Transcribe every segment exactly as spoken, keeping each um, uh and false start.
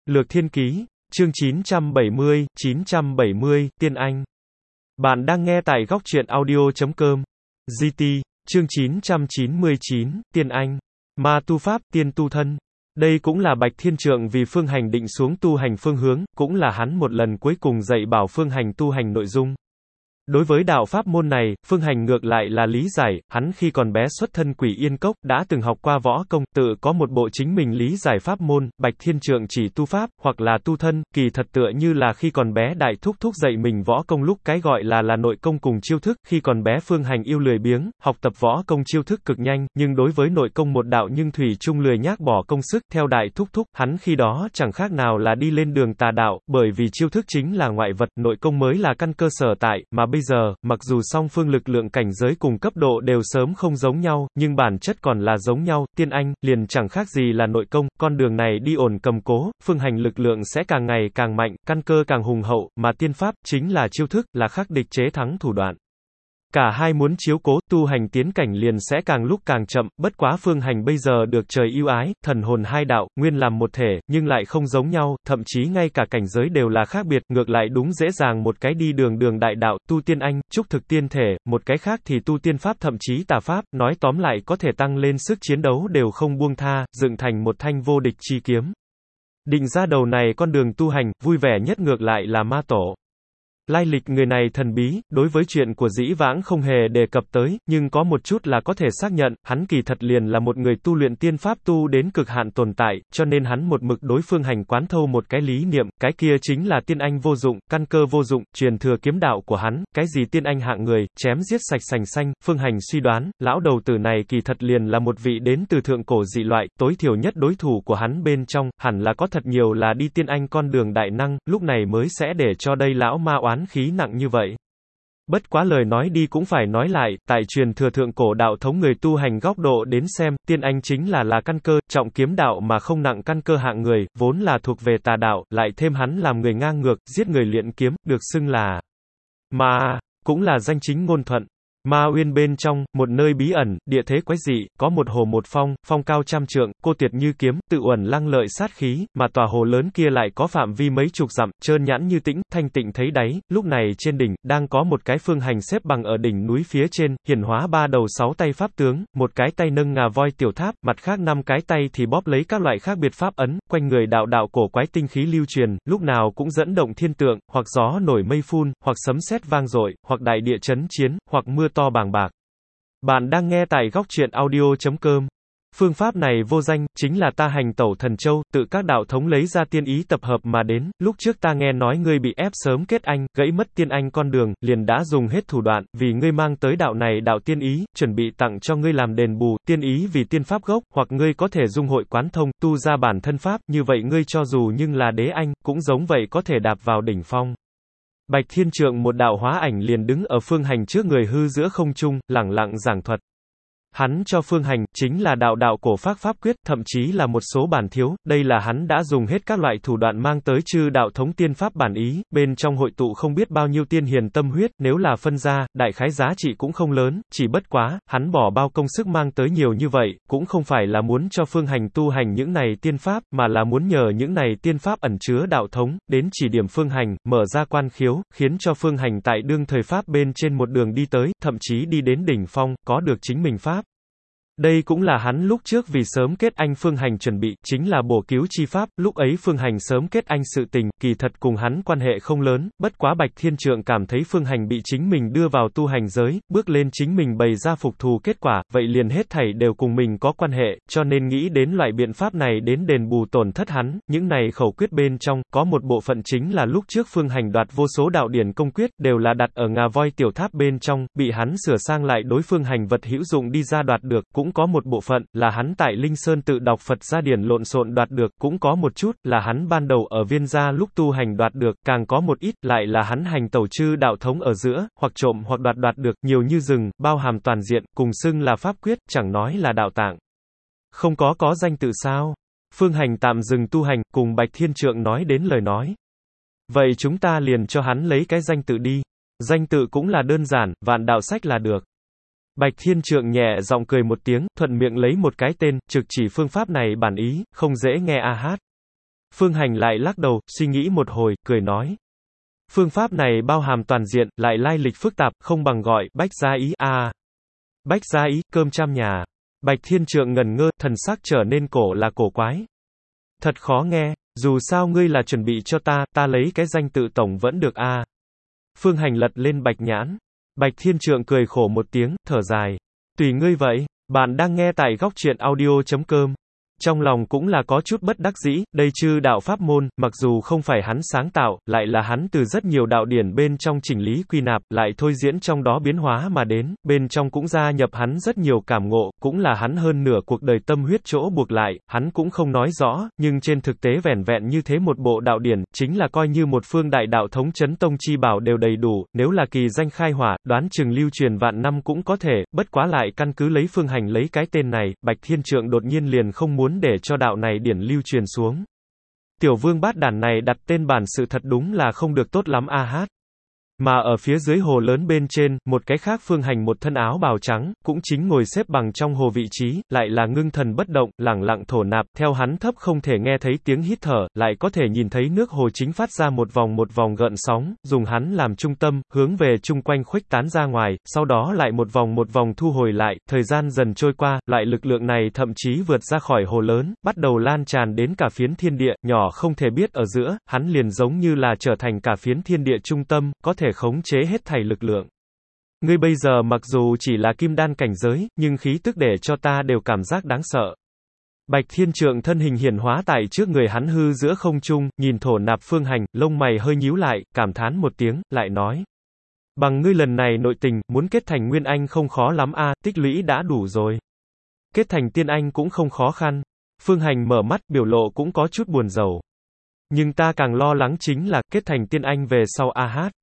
Lược Thiên Ký, chương chín trăm bảy mươi, chín trăm bảy mươi, Tiên Anh. Bạn đang nghe tại góc truyện audio chấm com. giê tê, chương chín trăm chín mươi chín, Tiên Anh. Ma tu pháp, tiên tu thân. Đây cũng là Bạch Thiên Trượng vì Phương Hành định xuống tu hành phương hướng, cũng là hắn một lần cuối cùng dạy bảo Phương Hành tu hành nội dung. Đối với đạo pháp môn này, Phương Hành ngược lại là lý giải, hắn khi còn bé xuất thân Quỷ Yên Cốc, đã từng học qua võ công, tự có một bộ chính mình lý giải pháp môn, Bạch Thiên Trượng chỉ tu pháp, hoặc là tu thân, kỳ thật tựa như là khi còn bé đại thúc thúc dạy mình võ công lúc cái gọi là là nội công cùng chiêu thức, khi còn bé Phương Hành yêu lười biếng, học tập võ công chiêu thức cực nhanh, nhưng đối với nội công một đạo nhưng thủy chung lười nhác bỏ công sức, theo đại thúc thúc, hắn khi đó chẳng khác nào là đi lên đường tà đạo, bởi vì chiêu thức chính là ngoại vật, nội công mới là căn cơ sở tại, mà bây giờ, mặc dù song phương lực lượng cảnh giới cùng cấp độ đều sớm không giống nhau, nhưng bản chất còn là giống nhau, tiên anh, liền chẳng khác gì là nội công, con đường này đi ổn cầm cố, Phương Hành lực lượng sẽ càng ngày càng mạnh, căn cơ càng hùng hậu, mà tiên pháp, chính là chiêu thức, là khắc địch chế thắng thủ đoạn. Cả hai muốn chiếu cố, tu hành tiến cảnh liền sẽ càng lúc càng chậm, bất quá Phương Hành bây giờ được trời ưu ái, thần hồn hai đạo, nguyên làm một thể, nhưng lại không giống nhau, thậm chí ngay cả cảnh giới đều là khác biệt, ngược lại đúng dễ dàng một cái đi đường đường đại đạo, tu tiên anh, trúc thực tiên thể, một cái khác thì tu tiên pháp thậm chí tà pháp, nói tóm lại có thể tăng lên sức chiến đấu đều không buông tha, dựng thành một thanh vô địch chi kiếm. Định ra đầu này con đường tu hành, vui vẻ nhất ngược lại là ma tổ. Lai lịch người này thần bí, đối với chuyện của dĩ vãng không hề đề cập tới, nhưng có một chút là có thể xác nhận, hắn kỳ thật liền là một người tu luyện tiên pháp tu đến cực hạn tồn tại, cho nên hắn một mực đối Phương Hành quán thâu một cái lý niệm, cái kia chính là tiên anh vô dụng, căn cơ vô dụng, truyền thừa kiếm đạo của hắn, cái gì tiên anh hạng người, chém giết sạch sành xanh, Phương Hành suy đoán, lão đầu tử này kỳ thật liền là một vị đến từ thượng cổ dị loại, tối thiểu nhất đối thủ của hắn bên trong, hẳn là có thật nhiều là đi tiên anh con đường đại năng, lúc này mới sẽ để cho đây lão ma oán khí nặng như vậy. Bất quá lời nói đi cũng phải nói lại, tại truyền thừa thượng cổ đạo thống người tu hành góc độ đến xem, tiên anh chính là là căn cơ, trọng kiếm đạo mà không nặng căn cơ hạng người, vốn là thuộc về tà đạo, lại thêm hắn làm người ngang ngược, giết người luyện kiếm, được xưng là ma, cũng là danh chính ngôn thuận. Ma Uyên bên trong, một nơi bí ẩn, địa thế quái dị, có một hồ một phong, phong cao trăm trượng, cô tuyệt như kiếm, tự uẩn lăng lợi sát khí, mà tòa hồ lớn kia lại có phạm vi mấy chục dặm, trơn nhẵn như tĩnh, thanh tịnh thấy đáy, lúc này trên đỉnh, đang có một cái Phương Hành xếp bằng ở đỉnh núi phía trên, hiển hóa ba đầu sáu tay pháp tướng, một cái tay nâng ngà voi tiểu tháp, mặt khác năm cái tay thì bóp lấy các loại khác biệt pháp ấn, quanh người đạo đạo cổ quái tinh khí lưu truyền, lúc nào cũng dẫn động thiên tượng, hoặc gió nổi mây phun, hoặc sấm sét vang dội, hoặc đại địa chấn chiến, hoặc mưa to bàng bạc. Bạn đang nghe tại góc truyện audio chấm com. Phương pháp này vô danh, chính là ta hành tẩu thần châu, tự các đạo thống lấy ra tiên ý tập hợp mà đến, lúc trước ta nghe nói ngươi bị ép sớm kết anh, gãy mất tiên anh con đường, liền đã dùng hết thủ đoạn, vì ngươi mang tới đạo này đạo tiên ý, chuẩn bị tặng cho ngươi làm đền bù, tiên ý vì tiên pháp gốc, hoặc ngươi có thể dung hội quán thông, tu ra bản thân pháp, như vậy ngươi cho dù nhưng là đế anh, cũng giống vậy có thể đạp vào đỉnh phong. Bạch Thiên Trượng một đạo hóa ảnh liền đứng ở Phương Hành trước người hư giữa không trung, lẳng lặng giảng thuật. Hắn cho Phương Hành, chính là đạo đạo cổ phác pháp quyết, thậm chí là một số bản thiếu, đây là hắn đã dùng hết các loại thủ đoạn mang tới chư đạo thống tiên pháp bản ý, bên trong hội tụ không biết bao nhiêu tiên hiền tâm huyết, nếu là phân ra, đại khái giá trị cũng không lớn, chỉ bất quá, hắn bỏ bao công sức mang tới nhiều như vậy, cũng không phải là muốn cho Phương Hành tu hành những này tiên pháp, mà là muốn nhờ những này tiên pháp ẩn chứa đạo thống, đến chỉ điểm Phương Hành, mở ra quan khiếu, khiến cho Phương Hành tại đương thời pháp bên trên một đường đi tới, thậm chí đi đến đỉnh phong, có được chính mình pháp. Đây cũng là hắn lúc trước vì sớm kết anh Phương Hành chuẩn bị, chính là bổ cứu chi pháp, lúc ấy Phương Hành sớm kết anh sự tình, kỳ thật cùng hắn quan hệ không lớn, bất quá Bạch Thiên Trượng cảm thấy Phương Hành bị chính mình đưa vào tu hành giới, bước lên chính mình bày ra phục thù kết quả, vậy liền hết thảy đều cùng mình có quan hệ, cho nên nghĩ đến loại biện pháp này đến đền bù tổn thất hắn, những này khẩu quyết bên trong, có một bộ phận chính là lúc trước Phương Hành đoạt vô số đạo điển công quyết, đều là đặt ở ngà voi tiểu tháp bên trong, bị hắn sửa sang lại đối Phương Hành vật hữu dụng đi ra đoạt được, cũng có một bộ phận, là hắn tại Linh Sơn tự đọc Phật gia điển lộn xộn đoạt được, cũng có một chút, là hắn ban đầu ở Viên gia lúc tu hành đoạt được, càng có một ít, lại là hắn hành tẩu chư đạo thống ở giữa, hoặc trộm hoặc đoạt đoạt được, nhiều như rừng, bao hàm toàn diện, cùng xưng là pháp quyết, chẳng nói là đạo tạng. Không có có danh tự sao? Phương Hành tạm dừng tu hành, cùng Bạch Thiên Trượng nói đến lời nói. Vậy chúng ta liền cho hắn lấy cái danh tự đi. Danh tự cũng là đơn giản, vạn đạo sách là được. Bạch Thiên Trượng nhẹ giọng cười một tiếng, thuận miệng lấy một cái tên, trực chỉ phương pháp này bản ý, không dễ nghe a hát. Phương Hành lại lắc đầu, suy nghĩ một hồi, cười nói. Phương pháp này bao hàm toàn diện, lại lai lịch phức tạp, không bằng gọi, bách gia ý, à. Bách gia ý, cơm trăm nhà. Bạch Thiên Trượng ngẩn ngơ, thần sắc trở nên cổ là cổ quái. Thật khó nghe, dù sao ngươi là chuẩn bị cho ta, ta lấy cái danh tự tổng vẫn được à. Phương Hành lật lên bạch nhãn. Bạch Thiên Trượng cười khổ một tiếng, thở dài. Tùy ngươi vậy, bạn đang nghe tại góc truyện audio.com. Trong lòng cũng là có chút bất đắc dĩ, đây chư đạo pháp môn, mặc dù không phải hắn sáng tạo, lại là hắn từ rất nhiều đạo điển bên trong chỉnh lý quy nạp, lại thôi diễn trong đó biến hóa mà đến, bên trong cũng gia nhập hắn rất nhiều cảm ngộ, cũng là hắn hơn nửa cuộc đời tâm huyết chỗ buộc lại, hắn cũng không nói rõ, nhưng trên thực tế vẻn vẹn như thế một bộ đạo điển, chính là coi như một phương đại đạo thống chấn tông chi bảo đều đầy đủ, nếu là kỳ danh khai hỏa, đoán chừng lưu truyền vạn năm cũng có thể, bất quá lại căn cứ lấy Phương Hành lấy cái tên này, Bạch Thiên Trượng đột nhiên liền không muốn để cho đạo này điển lưu truyền xuống. Tiểu vương bát đản này đặt tên bản sự thật đúng là không được tốt lắm a hát. Mà ở phía dưới hồ lớn bên trên, một cái khác Phương Hành một thân áo bào trắng, cũng chính ngồi xếp bằng trong hồ vị trí, lại là ngưng thần bất động, lẳng lặng thổ nạp, theo hắn thấp không thể nghe thấy tiếng hít thở, lại có thể nhìn thấy nước hồ chính phát ra một vòng một vòng gợn sóng, dùng hắn làm trung tâm, hướng về chung quanh khuếch tán ra ngoài, sau đó lại một vòng một vòng thu hồi lại, thời gian dần trôi qua, loại lực lượng này thậm chí vượt ra khỏi hồ lớn, bắt đầu lan tràn đến cả phiến thiên địa, nhỏ không thể biết ở giữa, hắn liền giống như là trở thành cả phiến thiên địa trung tâm, có thể khống chế hết thảy lực lượng. Ngươi bây giờ mặc dù chỉ là kim đan cảnh giới, nhưng khí tức để cho ta đều cảm giác đáng sợ. Bạch Thiên Trượng thân hình hiển hóa tại trước người hắn hư giữa không trung, nhìn thổ nạp Phương Hành, lông mày hơi nhíu lại, cảm thán một tiếng, lại nói. Bằng ngươi lần này nội tình, muốn kết thành Nguyên Anh không khó lắm a, tích lũy đã đủ rồi. Kết thành Tiên Anh cũng không khó khăn. Phương Hành mở mắt, biểu lộ cũng có chút buồn rầu. Nhưng ta càng lo lắng chính là, kết thành Tiên Anh về sau a hát.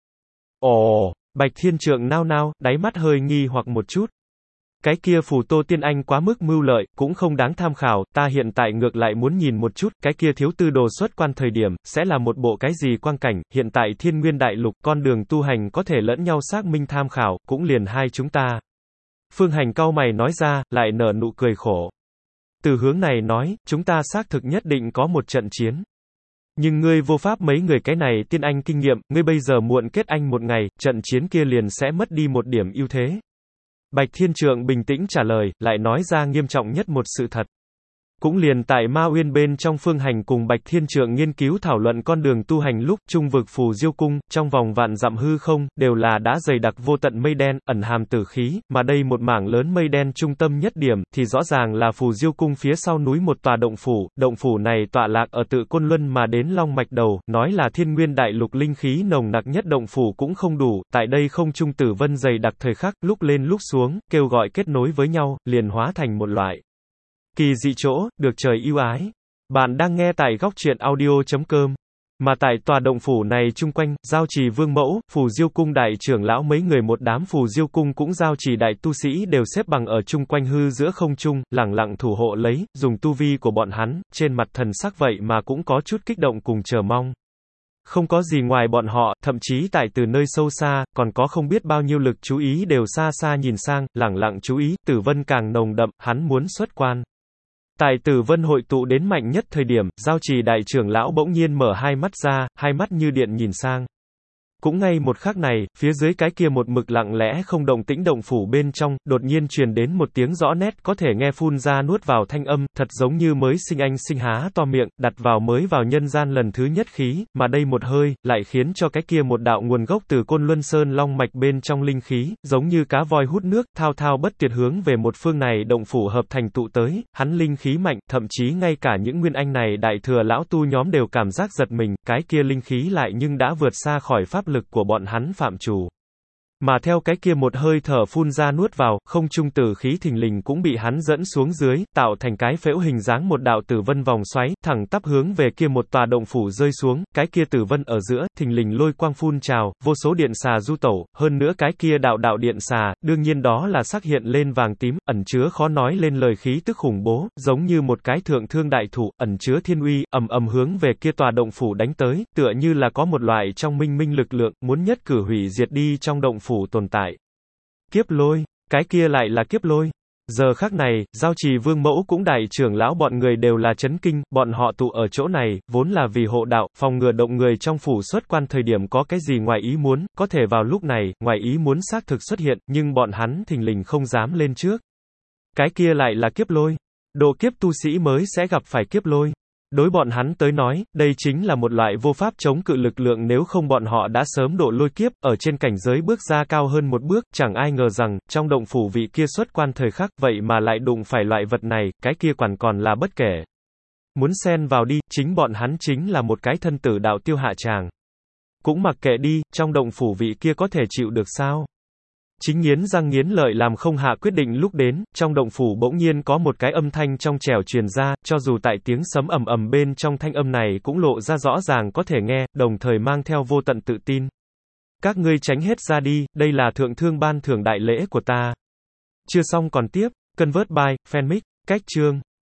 Ồ, Bạch Thiên Trượng nao nao, đáy mắt hơi nghi hoặc một chút. Cái kia phù tô tiên anh quá mức mưu lợi, cũng không đáng tham khảo, ta hiện tại ngược lại muốn nhìn một chút, cái kia thiếu tư đồ xuất quan thời điểm, sẽ là một bộ cái gì quang cảnh, hiện tại thiên nguyên đại lục, con đường tu hành có thể lẫn nhau xác minh tham khảo, cũng liền hai chúng ta. Phương Hành cau mày nói ra, lại nở nụ cười khổ. Từ hướng này nói, chúng ta xác thực nhất định có một trận chiến. Nhưng ngươi vô pháp mấy người cái này tiên anh kinh nghiệm, ngươi bây giờ muộn kết anh một ngày, trận chiến kia liền sẽ mất đi một điểm ưu thế. Bạch Thiên Trượng bình tĩnh trả lời, lại nói ra nghiêm trọng nhất một sự thật. Cũng liền tại Ma Uyên bên trong Phương Hành cùng Bạch Thiên Trượng nghiên cứu thảo luận con đường tu hành lúc trung vực Phù Diêu Cung, trong vòng vạn dặm hư không, đều là đã dày đặc vô tận mây đen, ẩn hàm tử khí, mà đây một mảng lớn mây đen trung tâm nhất điểm, thì rõ ràng là Phù Diêu Cung phía sau núi một tòa động phủ, động phủ này tọa lạc ở tự Côn Luân mà đến Long Mạch Đầu, nói là thiên nguyên đại lục linh khí nồng nặc nhất động phủ cũng không đủ, tại đây không trung tử vân dày đặc thời khắc, lúc lên lúc xuống, kêu gọi kết nối với nhau, liền hóa thành một loại kỳ dị chỗ, được trời yêu ái. Bạn đang nghe tại góc truyện audio.com. Mà tại tòa động phủ này chung quanh, giao trì vương mẫu, Phù Diêu Cung đại trưởng lão mấy người một đám Phù Diêu Cung cũng giao trì đại tu sĩ đều xếp bằng ở chung quanh hư giữa không trung, lẳng lặng thủ hộ lấy, dùng tu vi của bọn hắn, trên mặt thần sắc vậy mà cũng có chút kích động cùng chờ mong. Không có gì ngoài bọn họ, thậm chí tại từ nơi sâu xa, còn có không biết bao nhiêu lực chú ý đều xa xa nhìn sang, lẳng lặng chú ý, tử vân càng nồng đậm, hắn muốn xuất quan. Tại tử vân hội tụ đến mạnh nhất thời điểm, giao trì đại trưởng lão bỗng nhiên mở hai mắt ra, hai mắt như điện nhìn sang. Cũng ngay một khắc này, phía dưới cái kia một mực lặng lẽ không động tĩnh động phủ bên trong, đột nhiên truyền đến một tiếng rõ nét có thể nghe phun ra nuốt vào thanh âm, thật giống như mới sinh anh sinh há to miệng, đặt vào mới vào nhân gian lần thứ nhất khí, mà đây một hơi, lại khiến cho cái kia một đạo nguồn gốc từ Côn Luân Sơn long mạch bên trong linh khí, giống như cá voi hút nước, thao thao bất tuyệt hướng về một phương này động phủ hợp thành tụ tới, hắn linh khí mạnh, thậm chí ngay cả những nguyên anh này đại thừa lão tu nhóm đều cảm giác giật mình, cái kia linh khí lại nhưng đã vượt xa khỏi pháp lực của bọn hắn phạm chủ. Mà theo cái kia một hơi thở phun ra nuốt vào, không trung tử khí thình lình cũng bị hắn dẫn xuống dưới, tạo thành cái phễu hình dáng một đạo tử vân vòng xoáy, thẳng tắp hướng về kia một tòa động phủ rơi xuống, cái kia tử vân ở giữa, thình lình lôi quang phun trào, vô số điện xà du tẩu, hơn nữa cái kia đạo đạo điện xà, đương nhiên đó là sắc hiện lên vàng tím, ẩn chứa khó nói lên lời khí tức khủng bố, giống như một cái thượng thương đại thủ, ẩn chứa thiên uy, ầm ầm hướng về kia tòa động phủ đánh tới, tựa như là có một loại trong minh minh lực lượng, muốn nhất cử hủy diệt đi trong động phủ phủ tồn tại. Kiếp lôi, cái kia lại là kiếp lôi. Giờ khắc này, Giao Trì Vương Mẫu cũng đại trưởng lão bọn người đều là chấn kinh, bọn họ tụ ở chỗ này, vốn là vì hộ đạo, phòng ngừa động người trong phủ xuất quan thời điểm có cái gì ngoài ý muốn, có thể vào lúc này, ngoài ý muốn xác thực xuất hiện, nhưng bọn hắn thình lình không dám lên trước. Cái kia lại là kiếp lôi. Độ kiếp tu sĩ mới sẽ gặp phải kiếp lôi. Đối bọn hắn tới nói, đây chính là một loại vô pháp chống cự lực lượng, nếu không bọn họ đã sớm độ lôi kiếp, ở trên cảnh giới bước ra cao hơn một bước, chẳng ai ngờ rằng, trong động phủ vị kia xuất quan thời khắc, vậy mà lại đụng phải loại vật này, cái kia quản còn là bất kể. Muốn xen vào đi, chính bọn hắn chính là một cái thân tử đạo tiêu hạ tràng. Cũng mặc kệ đi, trong động phủ vị kia có thể chịu được sao? Chính nghiến răng nghiến lợi làm không hạ quyết định lúc đến, trong động phủ bỗng nhiên có một cái âm thanh trong trẻo truyền ra, cho dù tại tiếng sấm ầm ầm bên trong thanh âm này cũng lộ ra rõ ràng có thể nghe, đồng thời mang theo vô tận tự tin. Các ngươi tránh hết ra đi, đây là thượng thương ban thưởng đại lễ của ta. Chưa xong còn tiếp, Convert by, Fanmic, cách chương.